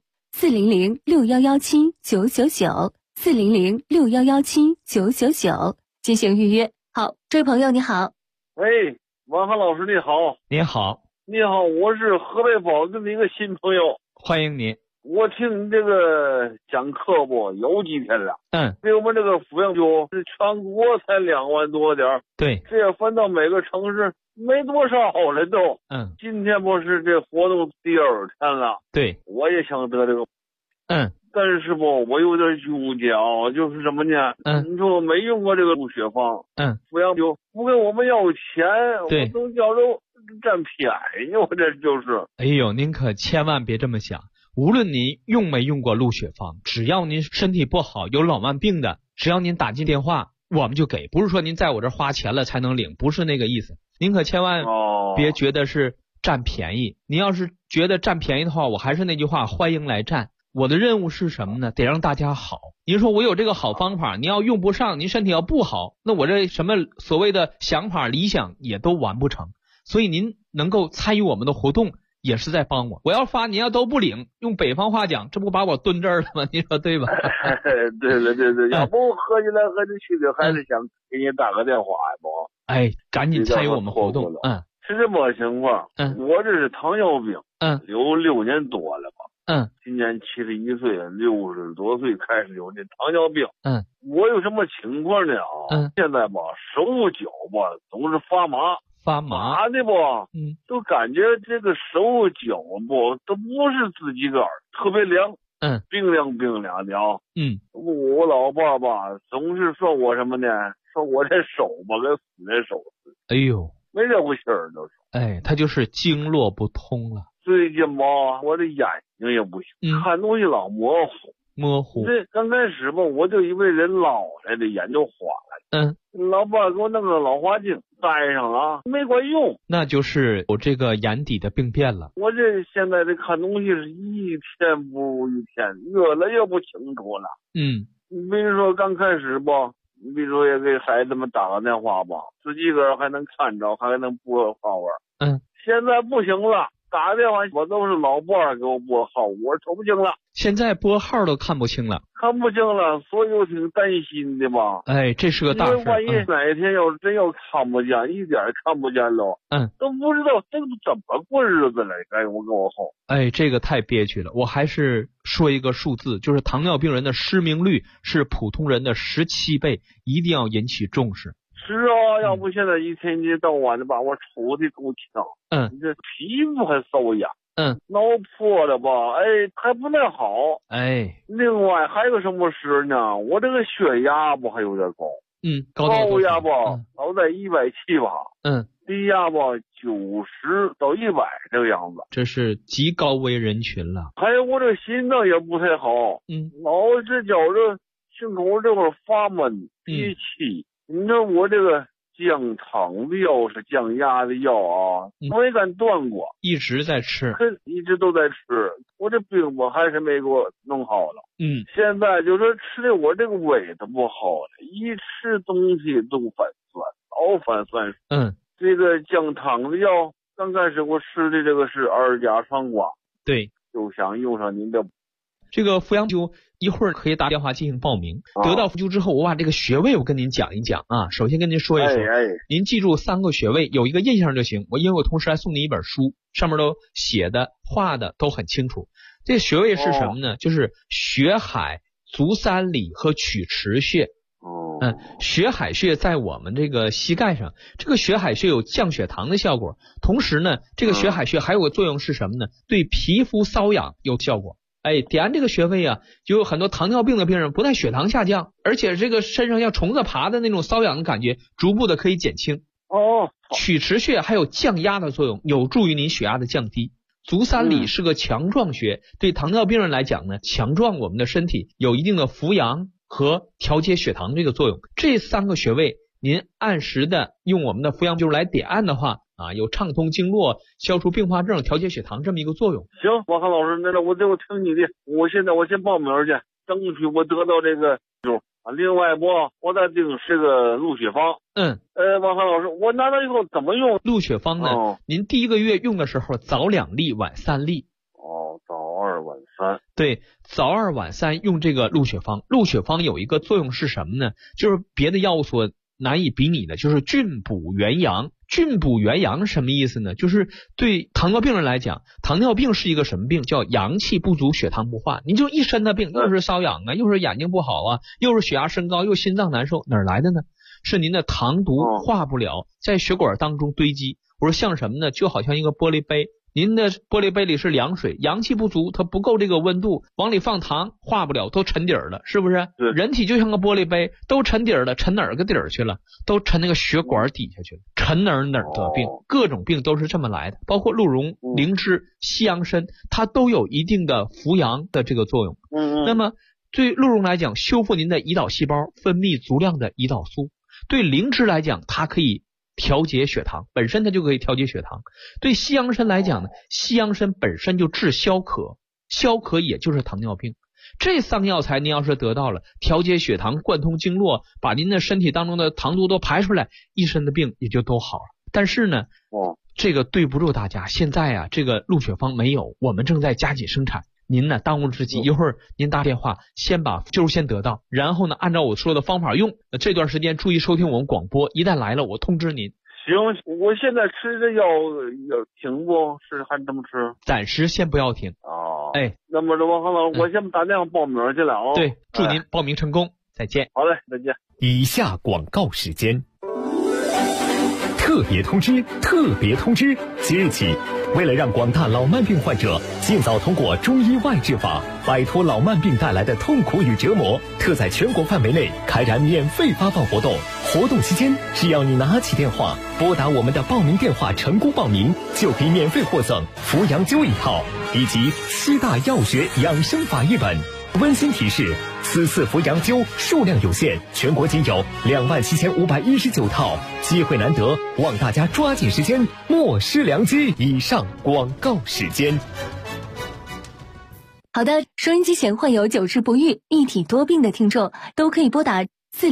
400-6117-999 400-6117-999进行预约。好，这位朋友你好。 喂，王涵老师你好。 你好。 你好，我是河北保定的一个新朋友。 欢迎您。 我听你这个讲课有几天了。给我们这个阜阳酒是全国才2万多点。 对。 这也分到每个城市没多少了都。今天是这活动第2天了。 对。 我也想得这个。但是我有点纠结啊，就是什么呢？你说我没用过这个鹿血方。阜阳酒不跟我们要钱， 对， 我都叫着占便宜，我这就是。 哎呦，您可千万别这么想。无论您用没用过鹿血方，只要您身体不好有老慢病的，只要您打进电话我们就给，不是说您在我这花钱了才能领，不是那个意思。您可千万别觉得是占便宜。您要是觉得占便宜的话，我还是那句话，欢迎来占。我的任务是什么呢？得让大家好。您说我有这个好方法，您要用不上，您身体要不好，那我这什么所谓的想法理想也都完不成。所以您能够参与我们的活动也是在帮我。我要发您要都不领，用北方话讲，这不把我蹲这儿了吗？你说对吧？ 对了，要不合计来合计去的，还是想给你打个电话不？ 赶紧参与我们活动。 是这么情况。我这是糖尿病。有6年多了吧。今年71岁，60多岁开始有这糖尿病。我有什么情况呢？现在手脚总是发麻的都感觉这个手脚都不是自己个儿，特别凉。冰凉的啊。我老爸总是说我什么呢？说我这手跟死的手似的。 哎呦， 没这回事儿都是。 他就是经络不通了。 最近我这眼睛也不行，看东西老模糊。这刚开始我就以为人老了，这眼就花了。老爸给我弄个老花镜戴上了，没管用。那就是有这个眼底的病变了。我这现在这看东西是一天不如一天，越来越不清楚了。你比如说刚开始你比如说也给孩子们打个电话自己个儿还能看着，还能拨号儿。现在不行了。打电话我都是老伴给我拨号，我瞅不清了。现在拨号都看不清了，所以我挺担心的这是个大事。因为万一哪一天要真要看不见，一点看不见了，都不知道这个怎么过日子了。我跟我吼，这个太憋屈了。我还是说一个数字，就是糖尿病人的失明率是普通人的17倍，一定要引起重视。是啊，要不现在一天到晚的把我瞅的够呛。你这皮肤还瘙痒。脑破了还不太好。另外还有什么事呢？我这个血压还有点高。高压老在170吧。低压90到100这个样子。这是极高危人群了。还有我这心脏也不太好。老是觉着胸口这会儿发闷憋气。你说我这个降糖的药是降压的药我也敢断过，一直在吃，一直都在吃。我这病还是没给我弄好了。现在就说吃的我这个胃都不好了，一吃东西都反酸，老反酸。这个降糖的药刚开始我吃的这个是2甲双胍。对，就想用上您的这个阜阳灸，一会儿可以打电话进行报名。得到灸之后，我把这个穴位我跟您讲一讲首先跟您说一说，您记住3个穴位，有一个印象就行。因为我同时还送您一本书，上面都写的画的都很清楚。这穴位是什么呢？就是血海、足三里和曲池穴。 血海穴在我们这个膝盖上，这个血海穴有降血糖的效果，同时呢，这个血海穴还有个作用是什么呢？对皮肤瘙痒有效果。点这个穴位啊，就有很多糖尿病的病人不但血糖下降，而且这个身上像虫子爬的那种瘙痒的感觉，逐步的可以减轻。曲池穴还有降压的作用，有助于您血压的降低。足三里是个强壮穴，对糖尿病人来讲呢，强壮我们的身体，有一定的扶阳和调节血糖这个作用。这3个穴位您按时的用我们的扶阳灸来点按的话有畅通经络、消除并发症、调节血糖这么一个作用。 行，王涵老师，那我听你的，我先报名去，争取我得到这个灸。另外我再定这个鹿血方。王涵老师，我拿到以后怎么用鹿血方呢？您第1个月用的时候早2粒晚3粒。 早2晚3。 对，早2晚3用这个鹿血方。鹿血方有一个作用是什么呢？就是别的药物所难以比拟的，就是菌补元阳。菌补元阳什么意思呢？就是对糖尿病人来讲，糖尿病是一个什么病？叫阳气不足，血糖不化。你就一身的病，又是瘙痒啊，又是眼睛不好啊，又是血压升高，又心脏难受，哪儿来的呢？是您的糖毒化不了，在血管当中堆积。我说像什么呢？就好像一个玻璃杯，您的玻璃杯里是凉水，阳气不足，它不够这个温度，往里放糖化不了，都沉底儿了，是不是？人体就像个玻璃杯，都沉底儿了，沉哪儿个底儿去了？都沉那个血管底下去了，沉哪儿得病，各种病都是这么来的。包括鹿茸、灵芝、西洋参，它都有一定的扶阳的这个作用。那么对鹿茸来讲，修复您的胰岛细胞，分泌足量的胰岛素；对灵芝来讲，它可以调节血糖，本身它就可以调节血糖。对西洋参来讲呢，西洋参本身就治消渴，消渴也就是糖尿病。这3个药材您要是得到了，调节血糖、贯通经络，把您的身体当中的糖毒都排出来，一身的病也就都好了。但是呢，这个对不住大家，现在这个鹿血方没有，我们正在加紧生产。您呢，当务之急，一会儿您打电话，先把灸先得到，然后呢，按照我说的方法用。这段时间注意收听我们广播，一旦来了，我通知您。 行，我现在吃的药要停不？是还这么吃？ 暂时先不要停。 那么王涵老师，我先打电话报名去了啊。 对，祝您报名成功，再见。 好嘞，再见。 以下广告时间。特别通知！特别通知！即日起，为了让广大老慢病患者尽早通过中医外治法，摆脱老慢病带来的痛苦与折磨，特在全国范围内开展免费发放活动。活动期间，只要你拿起电话，拨打我们的报名电话成功报名，就可以免费获赠扶阳灸1套以及7大药学养生法1本。温馨提示：此次扶阳灸数量有限，全国仅有27519套，机会难得，望大家抓紧时间，莫失良机。以上广告时间。 好的，收音机前患有久治不愈、一体多病的听众，都可以拨打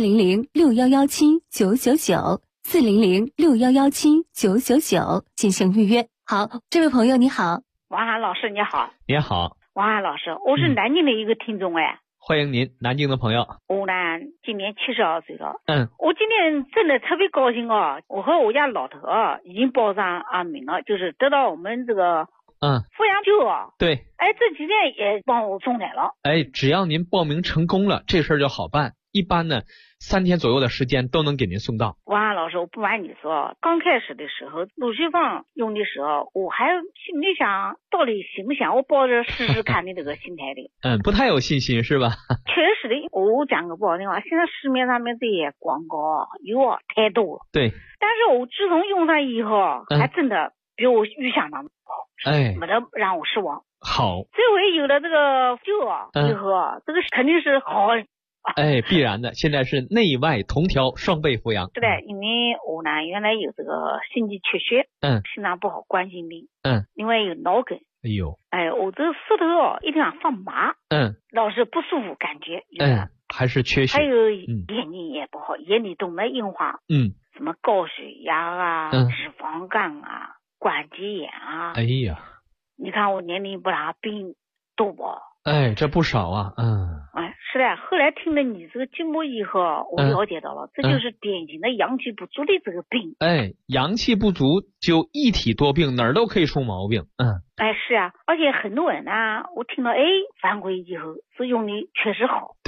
400-6117-999，400-6117-999进行预约。好，这位朋友你好。 王涵老师你好。 你好。 王涵老师，我是南京的一个听众欢迎您，南京的朋友。 我呢今年72岁了。我今天真的特别高兴我和我家老头已经报上名了，就是得到我们这个扶阳灸对。 这几天也帮我送来了。 只要您报名成功了，这事儿就好办。一般呢3天左右的时间都能给您送到。 王涵老师，我不瞒你说，刚开始的时候鹿血方用的时候，我还心里想到底行不行，我抱着试试看的这个心态的。 不太有信心是吧？ 确实的，我讲个不好听话，现在市面上面这些广告太多了。 对。 但是我自从用上以后，还真的比我预想当中好，没得让我失望。 好。 这回有了这个灸以后，这个肯定是好。 必然的，现在是内外同调，双倍扶阳。 对的，因为我呢原来有这个心肌缺血，心脏不好，冠心病，另外有脑梗。我这个舌头一定要放麻，老是不舒服感觉， 还是缺血。 还有眼睛也不好，眼里动脉硬化，什么高血压脂肪肝关节炎你看我年龄不大，病多不？ 这不少啊。 是的，后来听了你这个节目以后，我了解到了，这就是典型的阳气不足的这个病。 阳气不足就一体多病，哪儿都可以出毛病。 是啊，而且很多人呢，我听到反馈以后，是用的确实好。 对，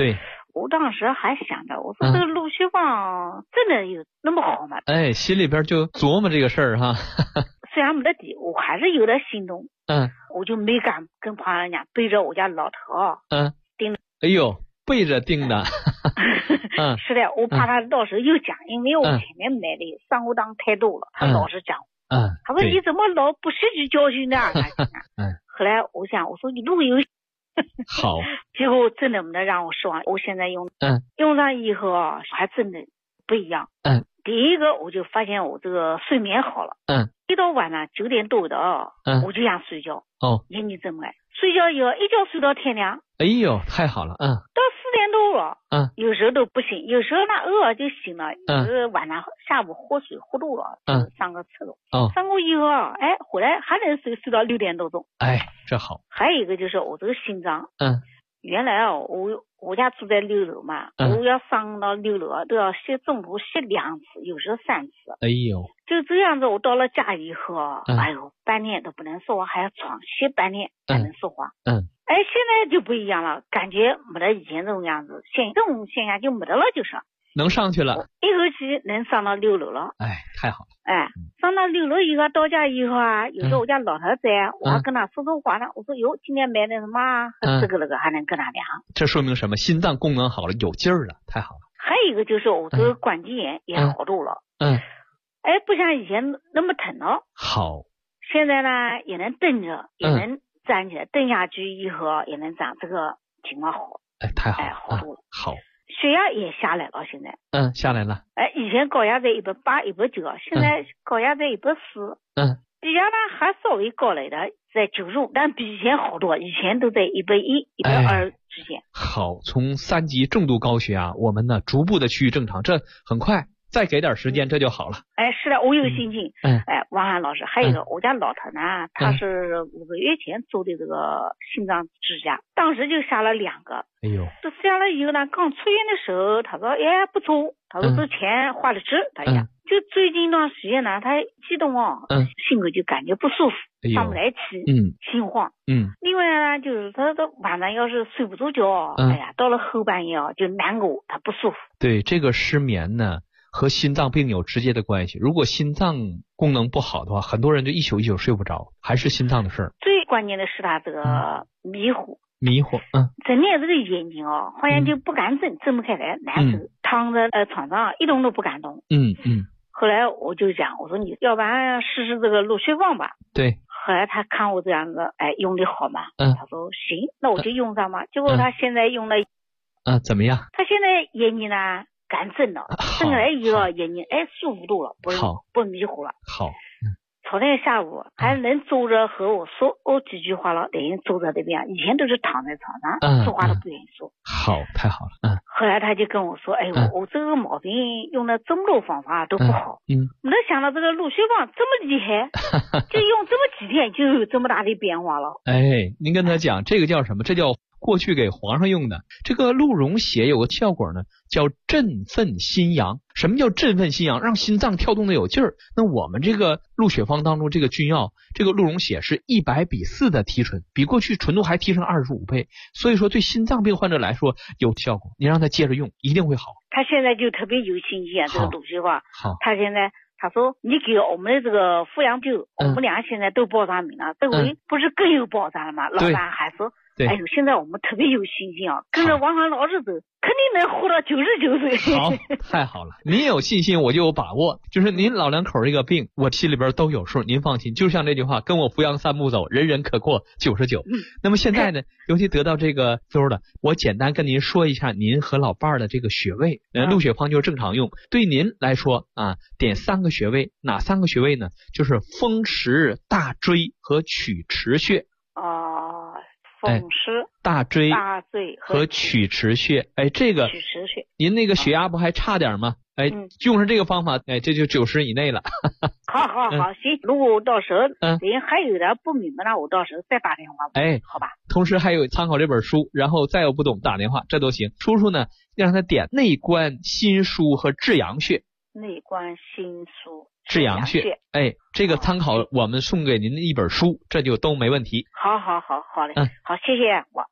我当时还想着，我说这个陆学芳真的有那么好吗？ 哎，心里边就琢磨这个事儿哈。 虽然没得底，我还是有点心动。我就没敢跟旁人家背着我家老头盯。 哎呦，背着盯的。 是的，我怕他到时候又讲，因为我前面买的上过当太多了，他老是讲。他说你怎么老不吸取教训呢？后来我想，我说你路由好， 结果真的没得让我失望。我现在用上以后还真的不一样。第一个我就发现我这个睡眠好了。一到晚上9点多的我就想睡觉。眼睛睁开，睡觉以后一觉睡到天亮。 哎呦，太好了。到 4点多了。有时候都不醒，有时候那偶尔就醒了。有时候晚上下午喝水喝多了，上个厕所。上过以后回来还能睡到6点多钟。 哎，这好。 还有一个就是我这个心脏。原来我家住在6楼嘛，我要上到6楼都要中途歇2次，有时候3次。 哎呦， 就这样子，我到了家以后，哎呦，半夜都不能说话，还要床歇半天才能说话。现在就不一样了，感觉没得以前这种样子，这种现象就没得了，就是能上去了， 一口气能上到6楼了。 哎，太好了。 上到6楼以后，到家以后有时候我家老头在，我还跟他说说话呢。我说哟，今天买的什么这个那个，还能跟他聊。 这说明什么？心脏功能好了，有劲儿了，太好了。 还有一个就是我这个关节炎也好多了。不像以前那么疼了。好。现在呢也能蹬着，也能站起来，蹬下去以后也能站，这个情况好。 太好了。 好多了。 好。 血压也下来了，现在。 下来了。 以前高压在180、190，现在高压在140。血压呢还稍微高了一点，在95，但比以前好多，以前都在110、120之间。 好，从3级重度高血压，我们呢逐步的趋于正常，这很快，再给点时间这就好了。 是的，我有信心。王涵老师，还有一个我家老头呢，他是5个月前做的这个心脏支架，当时就下了2个。 哎呦， 这下了以后呢，刚出院的时候，他说不错，他说这钱花得值，他讲。就最近一段时间呢，他激动心口就感觉不舒服，上不来气，心慌。另外呢，就是他晚上要是睡不着觉，到了后半夜就难过，他不舒服。对，这个失眠呢和心脏病有直接的关系。如果心脏功能不好的话，很多人就一宿睡不着，还是心脏的事儿。最关键的是他这个迷糊。整天这个眼睛好像就不敢睁不开来，难受，躺在床上一动都不敢动。后来我就讲，我说你要不然试试这个陆学芳吧。对。后来他看我这样子，用的好嘛，他说行，那我就用上嘛。结果他现在用了，怎么样？他现在眼睛呢干睁了，睁开来以后眼睛舒服多了，不迷糊了。好。昨天下午还能坐着和我说几句话了，等于坐在这边，以前都是躺在床上，说话都不愿意说。好，太好了。后来他就跟我说，我这个毛病用了这么多方法都不好。没想到这个陆学芳这么厉害，就用这么几天就有这么大的变化了。您跟他讲，这个叫什么？这叫过去给皇上用的。这个鹿茸血有个效果呢，叫振奋心阳。什么叫振奋心阳？让心脏跳动的有劲儿。那我们这个鹿血方当中这个君药，这个鹿茸血是100:4的提纯，比过去纯度还提升25倍，所以说对心脏病患者来说有效果。你让他接着用，一定会好。他现在就特别有信心这个鹿血方。好，他现在他说你给我们的这个富阳酒，我们俩现在都报上名了，这回不是更有保障了吗？老板还说现在我们特别有信心跟着王涵老师走，肯定能活到99岁。好，太好了。您有信心，我就有把握。就是您老两口这个病，我心里边都有数，您放心。就像这句话，跟我扶阳3步走，人人可过99。那么现在呢，尤其得到这个周了，我简单跟您说一下您和老伴儿的这个穴位。鹿血方就是正常用，对您来说点3个穴位，哪3个穴位呢？就是风池、大椎和曲池穴。风池、大椎和曲池穴。这个曲池穴，您那个血压不还差点吗？用上这个方法，这就90以内了。好，行。如果我到时候人还有点不明白呢，我到时候再打电话。好吧。同时还有参考这本书，然后再有不懂打电话，这都行。叔叔呢，让他点内关、心腧和至阳穴。内关、心腧、至阳穴。这个参考我们送给您的一本书，这就都没问题。好嘞。好，谢谢我。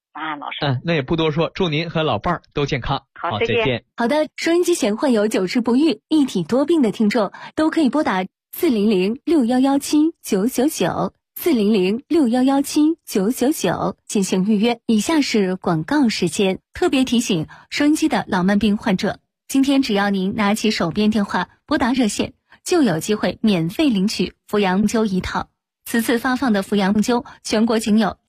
啊，老师。 那也不多说，祝您和老伴儿都健康。 好， 再见。 好的，收音机前患有久治不愈、一体多病的听众，都可以拨打400-6117-999，400-6117-999进行预约。以下是广告时间，特别提醒收音机的老慢病患者，今天只要您拿起手边电话拨打热线，就有机会免费领取扶阳灸1套。此次发放的扶阳灸全国仅有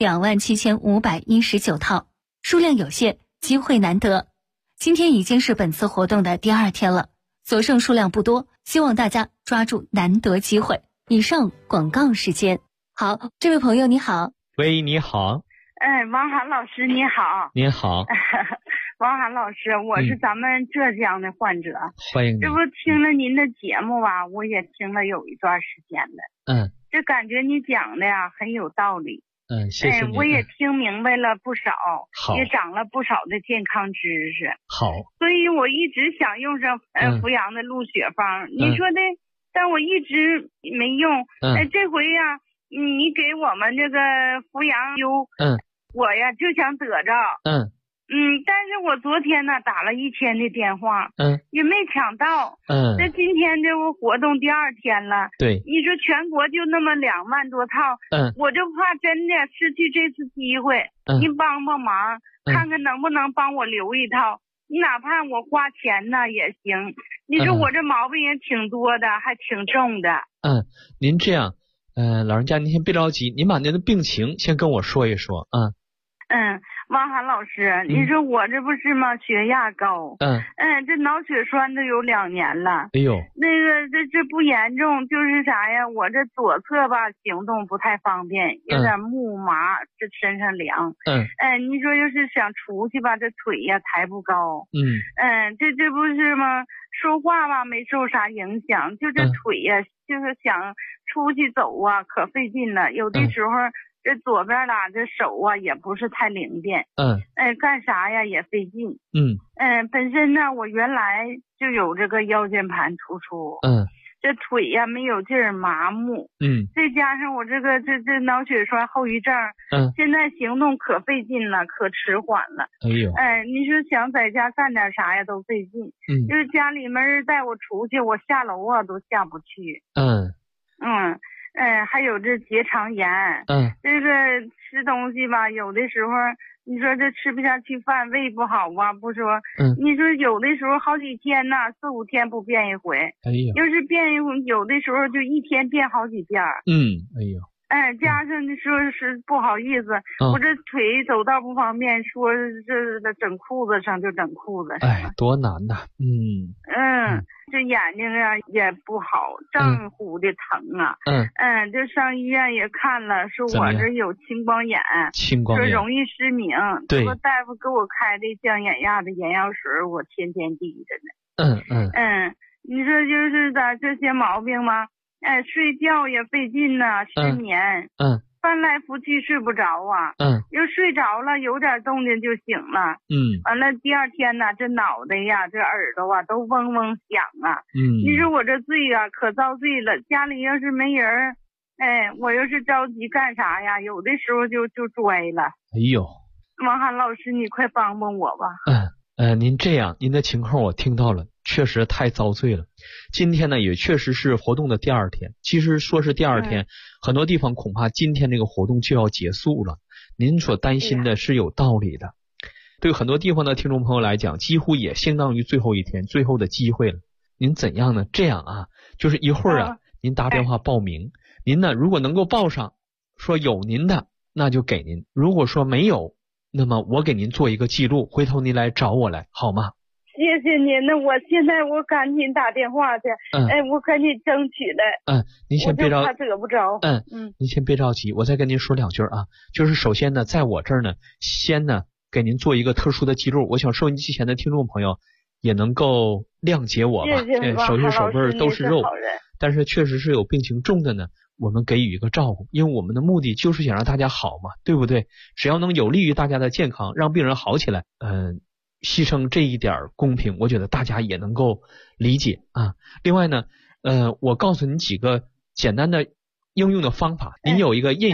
27519套，数量有限，机会难得。今天已经是本次活动的第2天了，所剩数量不多，希望大家抓住难得机会。以上广告时间。好，这位朋友你好。 喂，你好。 王涵老师你好。 您好。 王涵老师，我是咱们浙江的患者， 欢迎您。 这不听了您的节目吧，我也听了有一段时间了。这感觉你讲的呀很有道理。 谢谢您。 我也听明白了不少， 好， 也长了不少的健康知识。 好， 所以我一直想用上扶阳的鹿血方，你说的，但我一直没用。这回呀，你给我们这个扶阳灸，我呀就想得着。但是我昨天呢打了1000的电话，也没抢到。这今天这不活动第2天了， 对， 你说全国就那么2万多套，我就怕真的失去这次机会。您帮帮忙，看看能不能帮我留一套，你哪怕我花钱呢也行。你说我这毛病也挺多的，还挺重的。 您这样，老人家您先别着急，您把您的病情先跟我说一说啊。 王涵老师，你说我这不是吗？血压高，这脑血栓都有2年了。 哎呦， 那个这不严重，就是啥呀？我这左侧吧行动不太方便，有点木麻，这身上凉。你说要是想出去吧，这腿呀抬不高。这不是吗？说话吧没受啥影响，就这腿呀，就是想出去走啊，可费劲了。有的时候。这左边啦，这手啊也不是太灵便，干啥呀也费劲，本身呢我原来就有这个腰间盘突出，这腿呀没有劲儿，麻木，再加上我这脑血栓后遗症，现在行动可费劲了，可迟缓了，你说想在家干点啥呀都费劲，就是家里没人带我出去，我下楼啊都下不去，还有这结肠炎，这个吃东西吧，有的时候你说这吃不下去饭，胃不好啊，不说，你说有的时候好几天呢，4、5天不便一回，要是便一回，有的时候就1天便好几遍，加上你说是不好意思，我这腿走道不方便，说这整裤子上就整裤子， 多难呐， 这眼睛啊也不好，正乎的疼啊，这上医院也看了，说我这有青光眼，说容易失明， 对， 说大夫给我开的降眼压的眼药水，我天天滴着呢，你说就是咋这些毛病吗？睡觉也费劲呐，失眠，翻来覆去睡不着啊，又睡着了，有点动静就醒了，完了第2天呢，这脑袋呀，这耳朵啊都嗡嗡响啊，你说我这罪啊可遭罪了，家里要是没人，我要是着急干啥呀，有的时候就拽了。 哎呦， 王涵老师，你快帮帮我吧。 您这样，您的情况我听到了，确实太遭罪了。今天呢，也确实是活动的第2天。其实说是第2天，很多地方恐怕今天这个活动就要结束了。您所担心的是有道理的。对很多地方的听众朋友来讲，几乎也相当于最后一天，最后的机会了。您怎样呢？这样啊，就是一会儿啊，您打电话报名。您呢，如果能够报上，说有您的，那就给您；如果说没有，那么我给您做一个记录，回头您来找我来，好吗？ 谢谢您，那我现在我赶紧打电话去，我赶紧争取来。 您先别着急， 我就怕得不着。 您先别着急，我再跟您说2句啊。就是首先呢，在我这儿呢，先呢给您做一个特殊的记录，我想收音机前的听众朋友也能够谅解我吧。手心手背都是肉，但是确实是有病情重的呢，我们给予一个照顾，因为我们的目的就是想让大家好嘛，对不对？只要能有利于大家的健康，让病人好起来，牺牲这一点公平，我觉得大家也能够理解啊。另外呢，我告诉你几个简单的应用的方法，您有一个印象，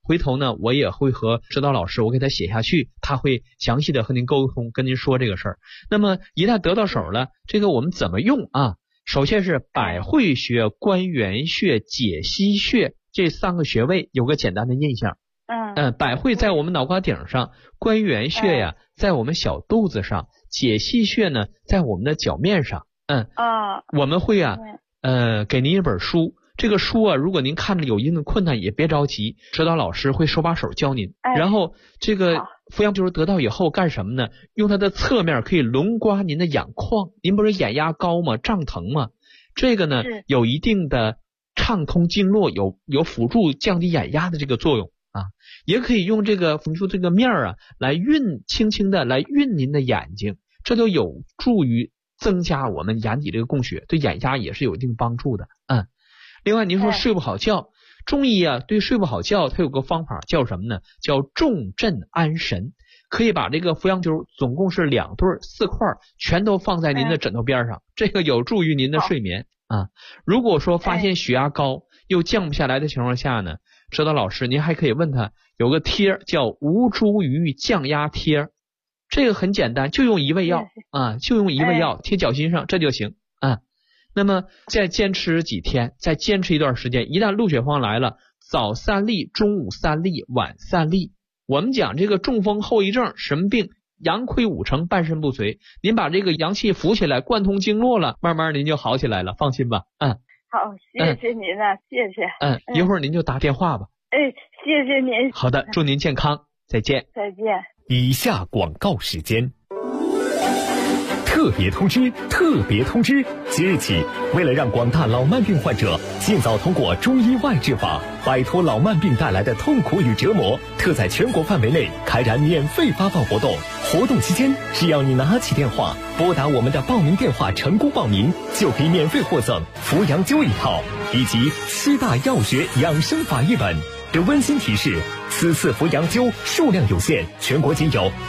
回头呢我也会和指导老师我给他写下去，他会详细的和您沟通，跟您说这个事儿。那么一旦得到手了，这个我们怎么用啊？首先是百会穴、关元穴、解析穴这3个穴位有个简单的印象。百会在我们脑瓜顶上，关元穴呀在我们小肚子上，解析穴呢在我们的脚面上。我们会给您一本书，这个书啊如果您看着有一定的困难也别着急，指导老师会手把手教您。然后这个扶阳灸得到以后干什么呢？用它的侧面可以轮刮您的眼眶，您不是眼压高吗？胀疼吗？这个呢有一定的畅通经络，有辅助降低眼压的这个作用啊。也可以用这个辅助这个面啊来轻轻的来运您的眼睛，这都有助于增加我们眼底这个供血，对眼压也是有一定帮助的。另外您说睡不好觉，中医啊对睡不好觉它有个方法叫什么呢？叫重镇安神。可以把这个扶阳灸总共是2对4块全都放在您的枕头边上，这个有助于您的睡眠啊。如果说发现血压高又降不下来的情况下呢，指导老师您还可以问他有个贴叫吴茱萸降压贴，这个很简单，就用1味药就用1味药贴脚心上这就行啊。那么再坚持几天，再坚持一段时间，一旦录血方来了，早3粒，中午3粒，晚3粒。我们讲这个中风后遗症什么病？阳亏5成，半身不遂。您把这个阳气扶起来，贯通经络了，慢慢您就好起来了，放心吧。 好，谢谢您啊，谢谢。 一会儿您就打电话吧。 谢谢您。 好的，祝您健康，再见。 再见。 以下广告时间。特别通知！特别通知！即日起，为了让广大老慢病患者尽早通过中医外治法，摆脱老慢病带来的痛苦与折磨，特在全国范围内开展免费发放活动。活动期间，只要你拿起电话，拨打我们的报名电话成功报名，就可以免费获赠扶阳灸1套以及7大药学养生法1本。的温馨提示：此次扶阳灸数量有限，全国仅有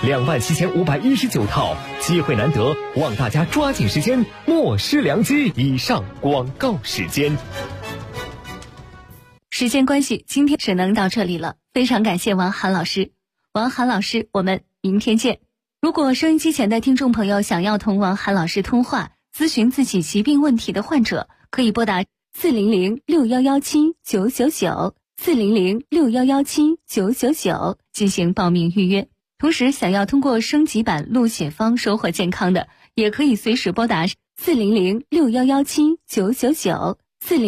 27519套，机会难得，望大家抓紧时间，莫失良机。以上广告时间。 时间关系，今天只能到这里了。非常感谢王涵老师，王涵老师，我们明天见。如果收音机前的听众朋友想要同王涵老师通话，咨询自己疾病问题的患者，可以拨打400-6117-999。400-6117-999进行报名预约。同时想要通过升级版录血方收获健康的，也可以随时拨打400-6117-999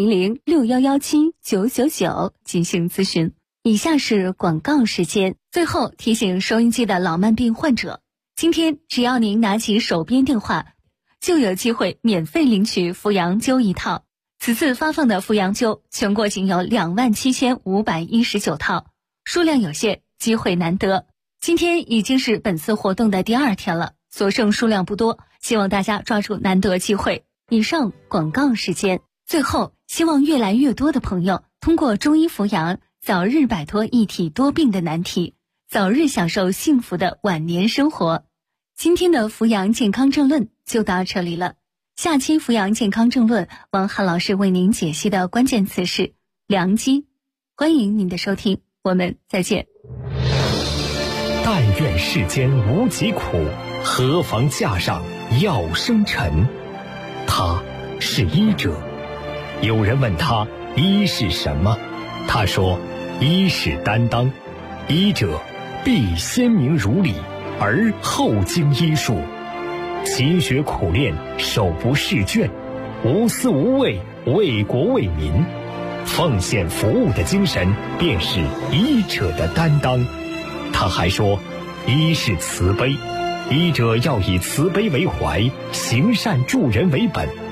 400-6117-999进行咨询。以下是广告时间。最后提醒收音机的老慢病患者，今天只要您拿起手边电话，就有机会免费领取扶阳灸1套。此次发放的扶阳灸全国仅有27519套，数量有限，机会难得。今天已经是本次活动的第2天了，所剩数量不多，希望大家抓住难得机会。以上广告时间。最后，希望越来越多的朋友通过中医扶阳，早日摆脱一体多病的难题，早日享受幸福的晚年生活。今天的扶阳健康政论就到这里了。下期扶阳健康政论，王涵老师为您解析的关键词是良机。欢迎您的收听，我们再见。 但愿世间无疾苦，何妨架上药生尘。他是医者。有人问他医是什么，他说医是担当，医者必先明如理，而后经医术。勤学苦练，手不释卷，无私无畏，为国为民，奉献服务的精神便是医者的担当。他还说医是慈悲，医者要以慈悲为怀，行善助人为本。